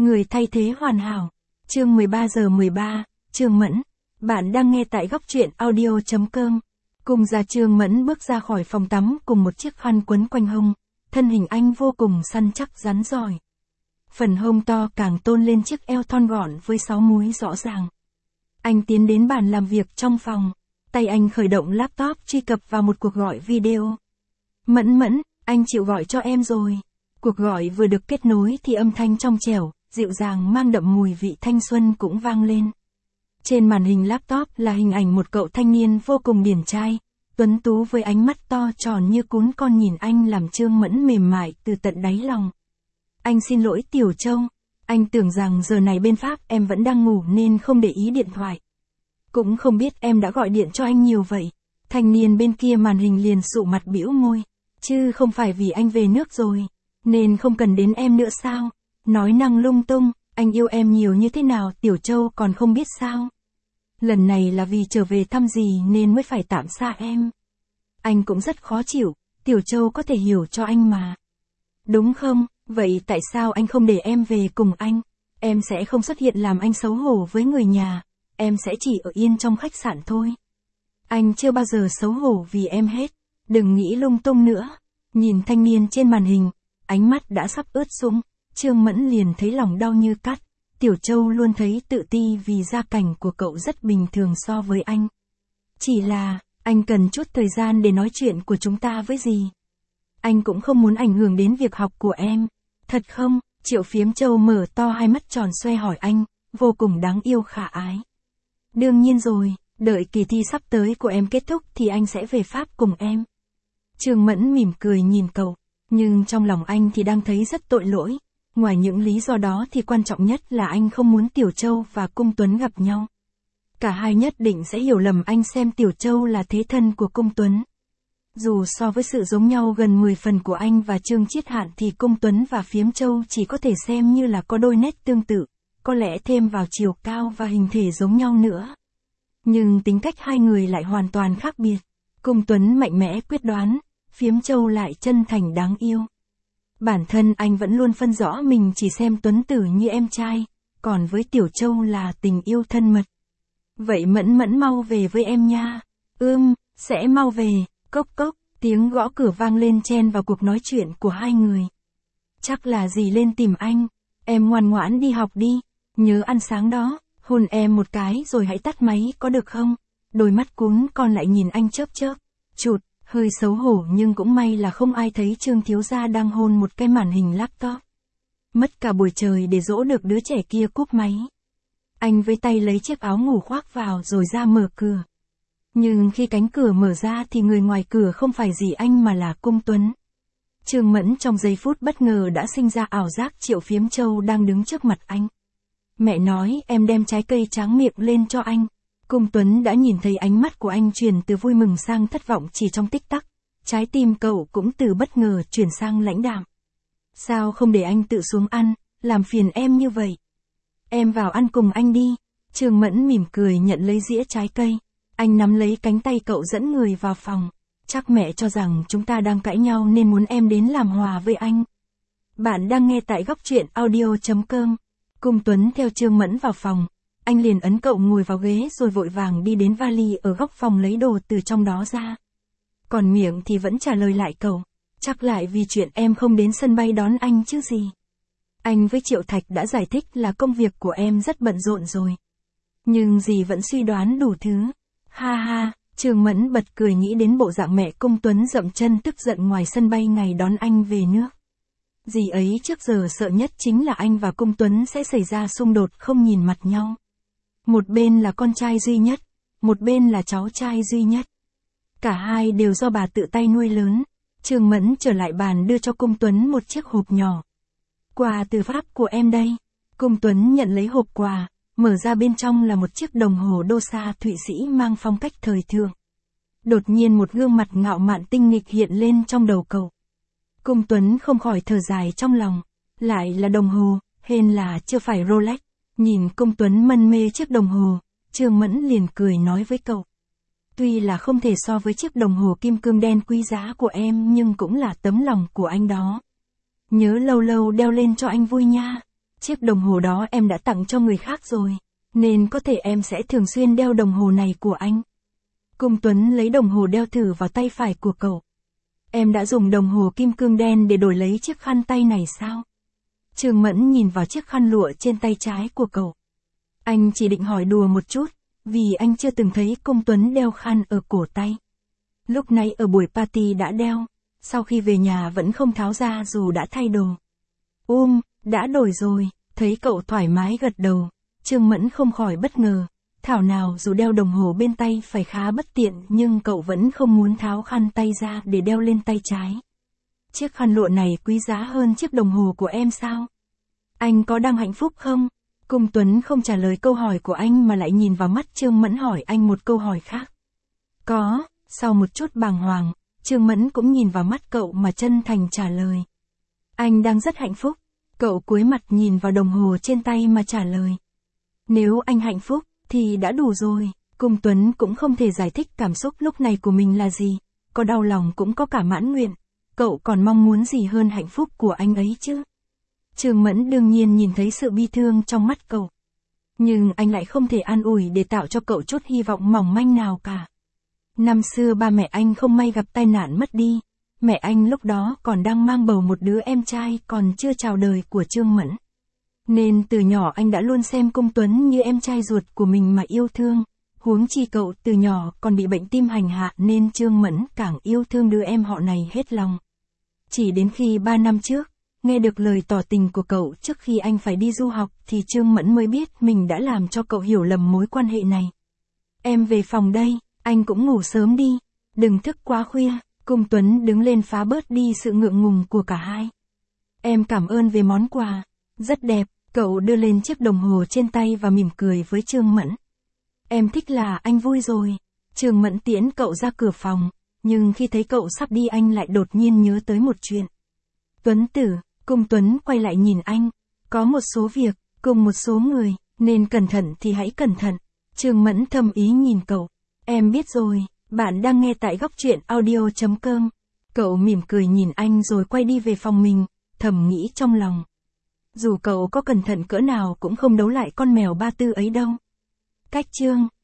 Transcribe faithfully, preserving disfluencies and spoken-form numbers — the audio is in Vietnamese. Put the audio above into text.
Người thay thế hoàn hảo. Chương mười ba giờ mười ba, Trương Mẫn. Bạn đang nghe tại góc truyện audio chấm com. Cùng ra Trương Mẫn bước ra khỏi phòng tắm cùng một chiếc khăn quấn quanh hông. Thân hình anh vô cùng săn chắc rắn giỏi. Phần hông to càng tôn lên chiếc eo thon gọn với sáu múi rõ ràng. Anh tiến đến bàn làm việc trong phòng. Tay anh khởi động laptop truy cập vào một cuộc gọi video. Mẫn Mẫn, anh chịu gọi cho em rồi. Cuộc gọi vừa được kết nối thì âm thanh trong trẻo, dịu dàng mang đậm mùi vị thanh xuân cũng vang lên. Trên màn hình laptop là hình ảnh một cậu thanh niên vô cùng điển trai, tuấn tú với ánh mắt to tròn như cún con nhìn anh làm Trương Mẫn mềm mại từ tận đáy lòng. Anh xin lỗi Tiểu Châu, anh tưởng rằng giờ này bên Pháp em vẫn đang ngủ nên không để ý điện thoại. Cũng không biết em đã gọi điện cho anh nhiều vậy. Thanh niên bên kia màn hình liền sụ mặt bĩu môi, chứ không phải vì anh về nước rồi, nên không cần đến em nữa sao? Nói năng lung tung, anh yêu em nhiều như thế nào Tiểu Châu còn không biết sao? Lần này là vì trở về thăm dì nên mới phải tạm xa em. Anh cũng rất khó chịu, Tiểu Châu có thể hiểu cho anh mà. Đúng không? Vậy tại sao anh không để em về cùng anh? Em sẽ không xuất hiện làm anh xấu hổ với người nhà, em sẽ chỉ ở yên trong khách sạn thôi. Anh chưa bao giờ xấu hổ vì em hết, đừng nghĩ lung tung nữa. Nhìn thanh niên trên màn hình, ánh mắt đã sắp ướt sũng, Trương Mẫn liền thấy lòng đau như cắt. Tiểu Châu luôn thấy tự ti vì gia cảnh của cậu rất bình thường so với anh. Chỉ là, anh cần chút thời gian để nói chuyện của chúng ta với dì. Anh cũng không muốn ảnh hưởng đến việc học của em. Thật không? Triệu Phiếm Châu mở to hai mắt tròn xoe hỏi anh, vô cùng đáng yêu khả ái. Đương nhiên rồi, đợi kỳ thi sắp tới của em kết thúc thì anh sẽ về Pháp cùng em. Trương Mẫn mỉm cười nhìn cậu, nhưng trong lòng anh thì đang thấy rất tội lỗi. Ngoài những lý do đó thì quan trọng nhất là anh không muốn Tiểu Châu và Cung Tuấn gặp nhau. Cả hai nhất định sẽ hiểu lầm anh xem Tiểu Châu là thế thân của Cung Tuấn. Dù so với sự giống nhau gần mười phần của anh và Trương Chiết Hạn thì Cung Tuấn và Phiếm Châu chỉ có thể xem như là có đôi nét tương tự, có lẽ thêm vào chiều cao và hình thể giống nhau nữa. Nhưng tính cách hai người lại hoàn toàn khác biệt. Cung Tuấn mạnh mẽ quyết đoán, Phiếm Châu lại chân thành đáng yêu. Bản thân anh vẫn luôn phân rõ mình chỉ xem Tuấn Tử như em trai, còn với Tiểu Châu là tình yêu thân mật. Vậy Mẫn Mẫn mau về với em nha. Ưm, sẽ mau về. Cốc cốc, tiếng gõ cửa vang lên chen vào cuộc nói chuyện của hai người. Chắc là dì lên tìm anh. Em ngoan ngoãn đi học đi. Nhớ ăn sáng đó, hôn em một cái rồi hãy tắt máy có được không? Đôi mắt cún con lại nhìn anh chớp chớp. Chụt, hơi xấu hổ nhưng cũng may là không ai thấy Trương thiếu gia đang hôn một cái màn hình laptop. Mất cả buổi trời để dỗ được đứa trẻ kia cúp máy. Anh với tay lấy chiếc áo ngủ khoác vào rồi ra mở cửa. Nhưng khi cánh cửa mở ra thì người ngoài cửa không phải gì anh mà là Cung Tuấn. Trương Mẫn trong giây phút bất ngờ đã sinh ra ảo giác Triệu Phiếm Châu đang đứng trước mặt anh. Mẹ nói em đem trái cây tráng miệng lên cho anh. Cung Tuấn đã nhìn thấy ánh mắt của anh chuyển từ vui mừng sang thất vọng chỉ trong tích tắc. Trái tim cậu cũng từ bất ngờ chuyển sang lãnh đạm. Sao không để anh tự xuống ăn, làm phiền em như vậy? Em vào ăn cùng anh đi. Trương Mẫn mỉm cười nhận lấy dĩa trái cây. Anh nắm lấy cánh tay cậu dẫn người vào phòng. Chắc mẹ cho rằng chúng ta đang cãi nhau nên muốn em đến làm hòa với anh. Bạn đang nghe tại góc truyện audio chấm com. Cung Tuấn theo Trương Mẫn vào phòng. Anh liền ấn cậu ngồi vào ghế rồi vội vàng đi đến vali ở góc phòng lấy đồ từ trong đó ra. Còn miệng thì vẫn trả lời lại cậu. Chắc lại vì chuyện em không đến sân bay đón anh chứ gì. Anh với Triệu Thạch đã giải thích là công việc của em rất bận rộn rồi. Nhưng dì vẫn suy đoán đủ thứ. Ha ha, Trương Mẫn bật cười nghĩ đến bộ dạng mẹ Cung Tuấn dậm chân tức giận ngoài sân bay ngày đón anh về nước. Dì ấy trước giờ sợ nhất chính là anh và Cung Tuấn sẽ xảy ra xung đột không nhìn mặt nhau. Một bên là con trai duy nhất, một bên là cháu trai duy nhất. Cả hai đều do bà tự tay nuôi lớn. Trương Mẫn trở lại bàn đưa cho Cung Tuấn một chiếc hộp nhỏ. Quà từ Pháp của em đây. Cung Tuấn nhận lấy hộp quà, mở ra bên trong là một chiếc đồng hồ đô sa Thụy Sĩ mang phong cách thời thượng. Đột nhiên một gương mặt ngạo mạn tinh nghịch hiện lên trong đầu cậu. Cung Tuấn không khỏi thở dài trong lòng. Lại là đồng hồ, hên là chưa phải Rolex. Nhìn Cung Tuấn mân mê chiếc đồng hồ, Trương Mẫn liền cười nói với cậu. Tuy là không thể so với chiếc đồng hồ kim cương đen quý giá của em nhưng cũng là tấm lòng của anh đó. Nhớ lâu lâu đeo lên cho anh vui nha. Chiếc đồng hồ đó em đã tặng cho người khác rồi, nên có thể em sẽ thường xuyên đeo đồng hồ này của anh. Cung Tuấn lấy đồng hồ đeo thử vào tay phải của cậu. Em đã dùng đồng hồ kim cương đen để đổi lấy chiếc khăn tay này sao? Trương Mẫn nhìn vào chiếc khăn lụa trên tay trái của cậu. Anh chỉ định hỏi đùa một chút, vì anh chưa từng thấy Cung Tuấn đeo khăn ở cổ tay. Lúc này ở buổi party đã đeo, sau khi về nhà vẫn không tháo ra dù đã thay đồ. Um, đã đổi rồi, thấy cậu thoải mái gật đầu, Trương Mẫn không khỏi bất ngờ. Thảo nào dù đeo đồng hồ bên tay phải khá bất tiện nhưng cậu vẫn không muốn tháo khăn tay ra để đeo lên tay trái. Chiếc khăn lụa này quý giá hơn chiếc đồng hồ của em sao? Anh có đang hạnh phúc không? Cung Tuấn không trả lời câu hỏi của anh mà lại nhìn vào mắt Trương Mẫn hỏi anh một câu hỏi khác. Có, sau một chút bàng hoàng, Trương Mẫn cũng nhìn vào mắt cậu mà chân thành trả lời. Anh đang rất hạnh phúc. Cậu cúi mặt nhìn vào đồng hồ trên tay mà trả lời. Nếu anh hạnh phúc, thì đã đủ rồi. Cung Tuấn cũng không thể giải thích cảm xúc lúc này của mình là gì. Có đau lòng cũng có cả mãn nguyện. Cậu còn mong muốn gì hơn hạnh phúc của anh ấy chứ? Trương Mẫn đương nhiên nhìn thấy sự bi thương trong mắt cậu. Nhưng anh lại không thể an ủi để tạo cho cậu chút hy vọng mỏng manh nào cả. Năm xưa ba mẹ anh không may gặp tai nạn mất đi. Mẹ anh lúc đó còn đang mang bầu một đứa em trai còn chưa chào đời của Trương Mẫn. Nên từ nhỏ anh đã luôn xem Cung Tuấn như em trai ruột của mình mà yêu thương. Huống chi cậu từ nhỏ còn bị bệnh tim hành hạ nên Trương Mẫn càng yêu thương đứa em họ này hết lòng. Chỉ đến khi ba năm trước, nghe được lời tỏ tình của cậu trước khi anh phải đi du học thì Trương Mẫn mới biết mình đã làm cho cậu hiểu lầm mối quan hệ này. Em về phòng đây, anh cũng ngủ sớm đi, đừng thức quá khuya. Cung Tuấn đứng lên phá bớt đi sự ngượng ngùng của cả hai. Em cảm ơn về món quà, rất đẹp, cậu đưa lên chiếc đồng hồ trên tay và mỉm cười với Trương Mẫn. Em thích là anh vui rồi. Trương Mẫn tiễn cậu ra cửa phòng, nhưng khi thấy cậu sắp đi anh lại đột nhiên nhớ tới một chuyện. Tuấn tử, Cung Tuấn quay lại nhìn anh, có một số việc, cùng một số người, nên cẩn thận thì hãy cẩn thận. Trương Mẫn thầm ý nhìn cậu, em biết rồi. Bạn đang nghe tại góc truyện audio chấm com. Cậu mỉm cười nhìn anh rồi quay đi về phòng mình, thầm nghĩ trong lòng. Dù cậu có cẩn thận cỡ nào cũng không đấu lại con mèo ba tư ấy đâu. Cách chương